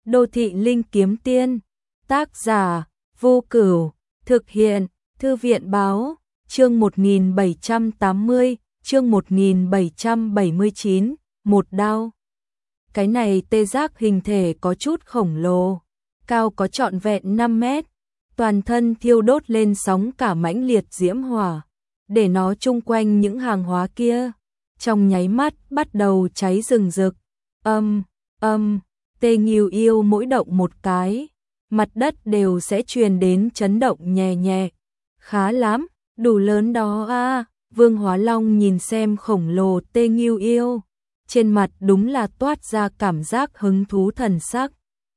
Đô thị linh kiếm tiên. Tác giả Vô Cửu. Thực hiện Thư viện báo. Chương 1780, chương 1779, một đao. Cái này tê giác hình thể có chút khổng lồ, cao có trọn vẹn 5 mét, toàn thân thiêu đốt lên sóng cả mãnh liệt diễm hỏa, để nó chung quanh những hàng hóa kia, trong nháy mắt bắt đầu cháy rừng rực. Tê Nghiêu Yêu mỗi động một cái, mặt đất đều sẽ truyền đến chấn động nhẹ nhẹ. Khá lắm, đủ lớn đó a. Vương Hóa Long nhìn xem khổng lồ Tê Nghiêu Yêu, trên mặt đúng là toát ra cảm giác hứng thú thần sắc.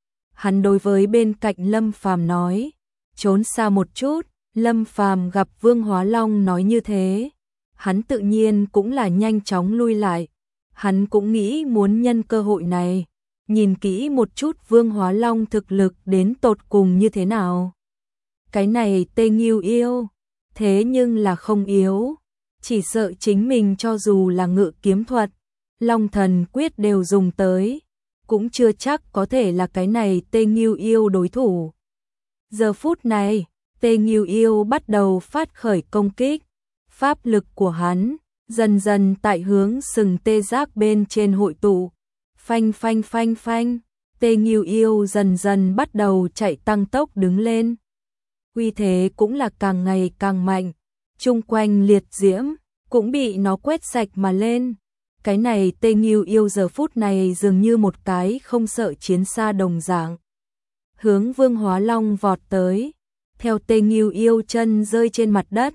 Hắn đối với bên cạnh Lâm Phàm nói, trốn xa một chút. Lâm Phàm gặp Vương Hóa Long nói như thế, hắn tự nhiên cũng là nhanh chóng lui lại. Hắn cũng nghĩ muốn nhân cơ hội này, nhìn kỹ một chút Vương Hóa Long thực lực đến tột cùng như thế nào. Cái này Tê Nghiêu Yêu, thế nhưng là không yếu, chỉ sợ chính mình cho dù là ngự kiếm thuật, Long Thần Quyết đều dùng tới, cũng chưa chắc có thể là cái này Tê Nghiêu Yêu đối thủ. Giờ phút này, Tê Nghiêu Yêu bắt đầu phát khởi công kích, pháp lực của hắn dần dần tại hướng sừng tê giác bên trên hội tụ. Phanh phanh phanh phanh, Tê Nghiêu Yêu dần dần bắt đầu chạy tăng tốc đứng lên. Uy thế cũng là càng ngày càng mạnh, chung quanh liệt diễm cũng bị nó quét sạch mà lên. Cái này Tê Nghiêu Yêu giờ phút này dường như một cái không sợ chiến xa đồng dạng, hướng Vương Hóa Long vọt tới. Theo Tê Nghiêu Yêu chân rơi trên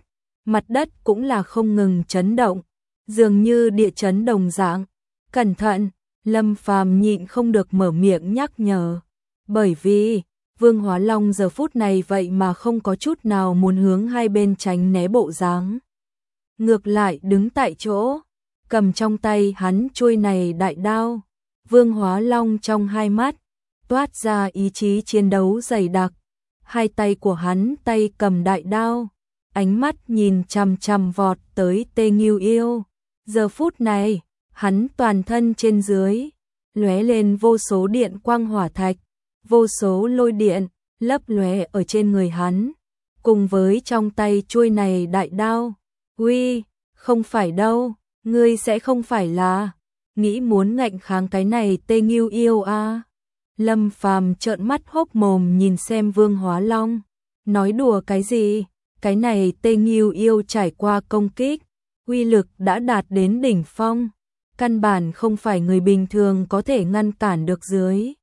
mặt đất cũng là không ngừng chấn động, dường như địa chấn đồng dạng. Cẩn thận, Lâm Phàm nhịn không được mở miệng nhắc nhở, bởi vì Vương Hóa Long giờ phút này vậy mà không có chút nào muốn hướng hai bên tránh né bộ dáng, ngược lại đứng tại chỗ, cầm trong tay hắn chuôi này đại đao. Vương Hóa Long trong hai mắt toát ra ý chí chiến đấu dày đặc, hai tay của hắn tay cầm đại đao, ánh mắt nhìn chằm chằm vọt tới Tê Nghiêu Yêu. Giờ phút này, hắn toàn thân trên dưới lóe lên vô số điện quang hỏa thạch, vô số lôi điện lấp lóe ở trên người hắn, cùng với trong tay chuôi này đại đao. Uy, không phải đâu, ngươi sẽ không phải là nghĩ muốn ngạnh kháng cái này Tê Nghiêu Yêu à? Lâm Phàm trợn mắt hốc mồm nhìn xem Vương Hóa Long, nói đùa cái gì? Cái này Tê Nghiêu Yêu trải qua công kích, uy lực đã đạt đến đỉnh phong, căn bản không phải người bình thường có thể ngăn cản được dưới.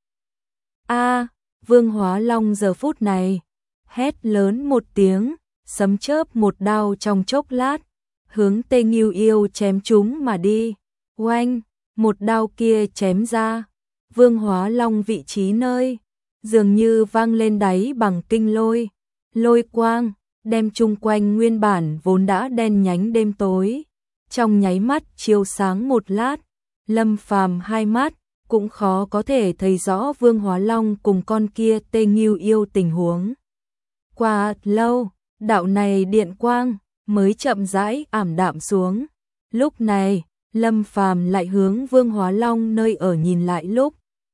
Vương Hóa Long giờ phút này hét lớn một tiếng, sấm chớp một đao trong chốc lát, hướng Tê Nghiêu Yêu chém chúng mà đi. Oanh, một đao kia chém ra, Vương Hóa Long vị trí nơi dường như vang lên đáy bằng kinh lôi quang, đem chung quanh nguyên bản vốn đã đen nhánh đêm tối, trong nháy mắt chiếu sáng một lát. Lâm Phàm hai mắt cũng khó có thể thấy rõ Vương Hóa Long cùng con kia Tê Nghiêu Yêu tình huống. Qua lâu, đạo này điện quang mới chậm rãi ảm đạm xuống. Lúc này, Lâm Phàm lại hướng Vương Hóa Long nơi ở nhìn lại, lúc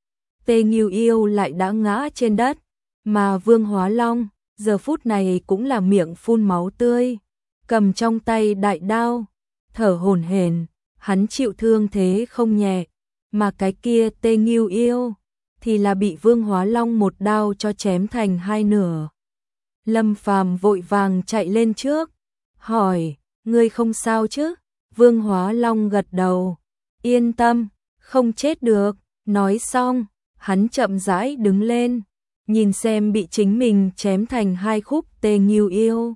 Tê Nghiêu Yêu lại đã ngã trên đất, mà Vương Hóa Long giờ phút này cũng là miệng phun máu tươi, cầm trong tay đại đao, thở hổn hển. Hắn chịu thương thế không nhẹ, mà cái kia Tê Nghiêu Yêu thì là bị Vương Hóa Long một đao cho chém thành hai nửa. Lâm Phàm vội vàng chạy lên trước, hỏi, ngươi không sao chứ? Vương Hóa Long gật đầu, yên tâm, không chết được. Nói xong, hắn chậm rãi đứng lên, nhìn xem bị chính mình chém thành hai khúc Tê Nghiêu Yêu,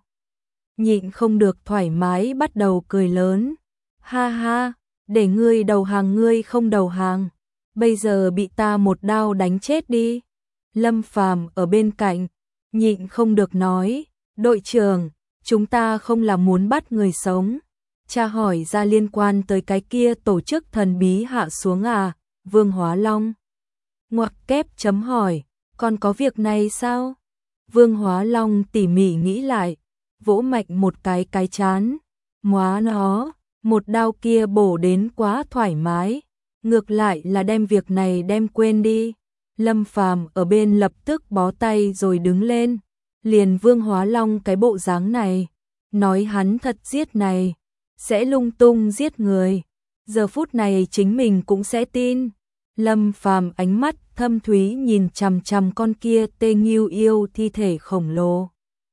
nhịn không được thoải mái bắt đầu cười lớn. Ha ha, để ngươi đầu hàng ngươi không đầu hàng, bây giờ bị ta một đao đánh chết đi. Lâm Phàm ở bên cạnh nhịn không được nói, đội trưởng, chúng ta không là muốn bắt người sống, tra hỏi ra liên quan tới cái kia tổ chức thần bí hạ xuống à? Vương Hóa Long ngoặc kép chấm hỏi, còn có việc này sao? Vương Hóa Long tỉ mỉ nghĩ lại, vỗ mạnh một cái chán, móa nó, một đao kia bổ đến quá thoải mái, ngược lại là đem việc này đem quên đi. Lâm Phàm ở bên lập tức bó tay rồi đứng lên, liền Vương Hóa Long cái bộ dáng này, nói hắn thật giết này, sẽ lung tung giết người, giờ phút này chính mình cũng sẽ tin. Lâm Phàm ánh mắt thâm thúy nhìn chằm chằm con kia Tê Nghiêu Yêu thi thể khổng lồ.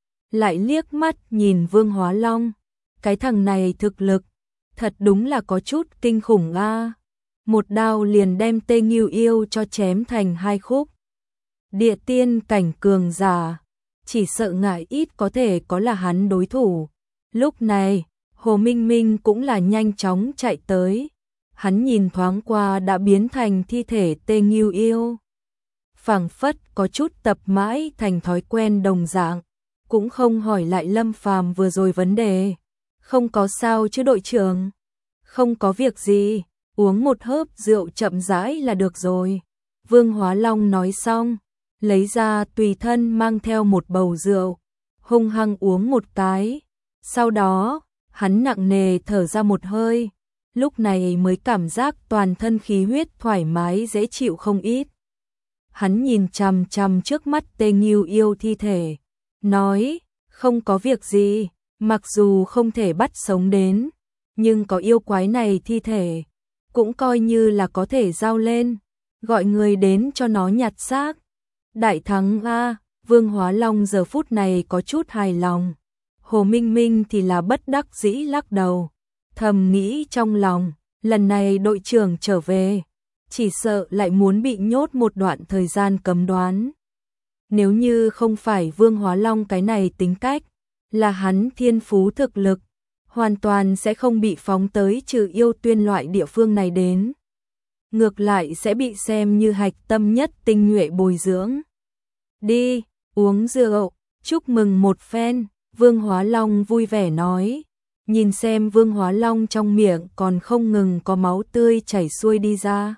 Lại liếc mắt nhìn Vương Hóa Long, cái thằng này thực lực, thật đúng là có chút kinh khủng a. Một đao liền đem Tê Nghiêu Yêu cho chém thành hai khúc. Địa tiên cảnh cường giả, chỉ sợ ngại ít có thể có là hắn đối thủ. Lúc này, Hồ Minh Minh cũng là nhanh chóng chạy tới. Hắn nhìn thoáng qua đã biến thành thi thể Tê Nghiêu Yêu. Phảng phất có chút tập mãi thành thói quen đồng dạng, cũng không hỏi lại Lâm Phàm vừa rồi vấn đề. Không có sao chứ đội trưởng? Không có việc gì, uống một hớp rượu chậm rãi là được rồi. Vương Hóa Long nói xong, lấy ra tùy thân mang theo một bầu rượu, hung hăng uống một cái. Sau đó, hắn nặng nề thở ra một hơi, lúc này mới cảm giác toàn thân khí huyết thoải mái dễ chịu không ít. Hắn nhìn chằm chằm trước mắt Tê Nghiêu Yêu thi thể, nói, không có việc gì, mặc dù không thể bắt sống đến, nhưng có yêu quái này thi thể, cũng coi như là có thể giao lên, gọi người đến cho nó nhặt xác. Đại thắng a, Vương Hóa Long giờ phút này có chút hài lòng. Hồ Minh Minh thì là bất đắc dĩ lắc đầu, thầm nghĩ trong lòng, lần này đội trưởng trở về, chỉ sợ lại muốn bị nhốt một đoạn thời gian cấm đoán. Nếu như không phải Vương Hóa Long cái này tính cách, là hắn thiên phú thực lực, hoàn toàn sẽ không bị phóng tới Trừ Yêu Tuyên loại địa phương này đến. Ngược lại sẽ bị xem như hạch tâm nhất tinh nhuệ bồi dưỡng. Đi, uống rượu, chúc mừng một phen, Vương Hóa Long vui vẻ nói. Nhìn xem Vương Hóa Long trong miệng còn không ngừng có máu tươi chảy xuôi đi ra.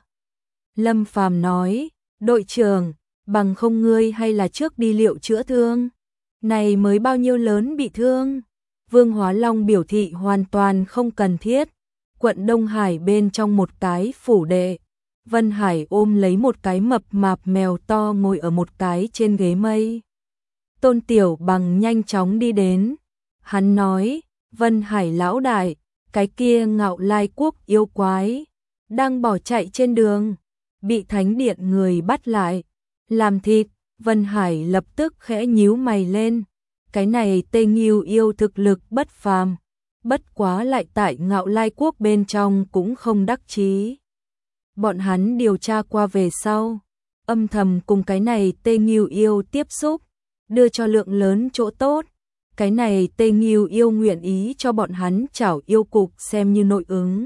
Lâm Phàm nói, đội trưởng, bằng không ngươi hay là trước đi liệu chữa thương. Này mới bao nhiêu lớn bị thương. Vương Hóa Long biểu thị hoàn toàn không cần thiết. Quận Đông Hải bên trong một cái phủ đệ, Vân Hải ôm lấy một cái mập mạp mèo to ngồi ở một cái trên ghế mây. Tôn Tiểu Bằng nhanh chóng đi đến. Hắn nói, Vân Hải lão đại, cái kia Ngạo Lai Quốc yêu quái, đang bỏ chạy trên đường, bị thánh điện người bắt lại, làm thịt. Vân Hải lập tức khẽ nhíu mày lên. Cái này Tê Nghiêu Yêu thực lực bất phàm, bất quá lại tại Ngạo Lai Quốc bên trong cũng không đắc chí. Bọn hắn điều tra qua về sau, âm thầm cùng cái này Tê Nghiêu Yêu tiếp xúc, đưa cho lượng lớn chỗ tốt. Cái này Tê Nghiêu Yêu nguyện ý cho bọn hắn chảo yêu cục xem như nội ứng.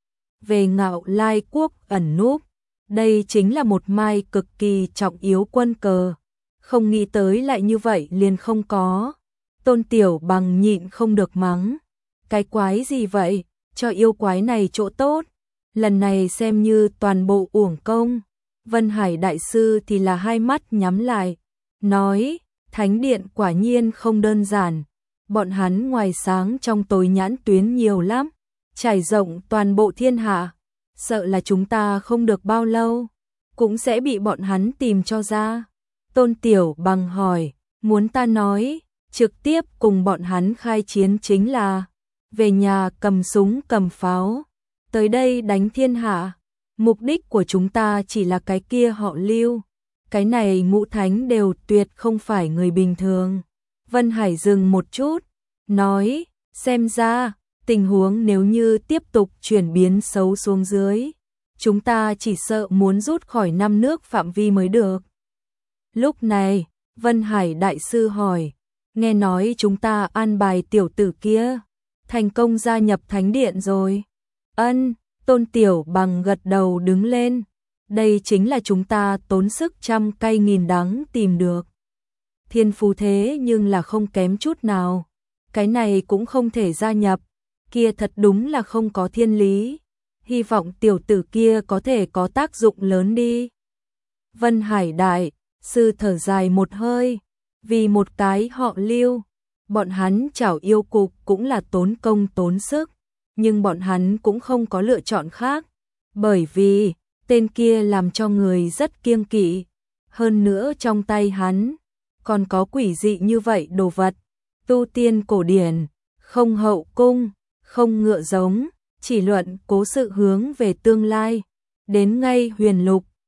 Về Ngạo Lai Quốc ẩn núp, đây chính là một mai cực kỳ trọng yếu quân cờ. Không nghĩ tới lại như vậy liền không có. Tôn Tiểu Bằng nhịn không được mắng. Cái quái gì vậy, cho yêu quái này chỗ tốt. Lần này xem như toàn bộ uổng công. Vân Hải đại sư thì là hai mắt nhắm lại, nói, thánh điện quả nhiên không đơn giản. Bọn hắn ngoài sáng trong tối nhãn tuyến nhiều lắm, trải rộng toàn bộ thiên hạ. Sợ là chúng ta không được bao lâu, cũng sẽ bị bọn hắn tìm cho ra. Tôn Tiểu Bằng hỏi, muốn ta nói, trực tiếp cùng bọn hắn khai chiến chính là về nhà cầm súng cầm pháo, tới đây đánh thiên hạ. Mục đích của chúng ta chỉ là cái kia họ Lưu, cái này ngũ thánh đều tuyệt không phải người bình thường. Vân Hải dừng một chút, nói, xem ra, tình huống nếu như tiếp tục chuyển biến xấu xuống dưới, chúng ta chỉ sợ muốn rút khỏi 5 nước phạm vi mới được. Lúc này, Vân Hải đại sư hỏi, nghe nói chúng ta an bài tiểu tử kia, thành công gia nhập thánh điện rồi. Ân, Tôn Tiểu Bằng gật đầu đứng lên, đây chính là chúng ta tốn sức trăm cay nghìn đắng tìm được. Thiên phú thế nhưng là không kém chút nào, cái này cũng không thể gia nhập, kia thật đúng là không có thiên lý. Hy vọng tiểu tử kia có thể có tác dụng lớn đi. Vân Hải đại sư thở dài một hơi, vì một cái họ Lưu, bọn hắn chảo yêu cục cũng là tốn công tốn sức, nhưng bọn hắn cũng không có lựa chọn khác, bởi vì tên kia làm cho người rất kiêng kỵ, hơn nữa trong tay hắn còn có quỷ dị như vậy đồ vật, tu tiên cổ điển, không hậu cung, không ngựa giống, chỉ luận cố sự hướng về tương lai, đến ngay huyền lục,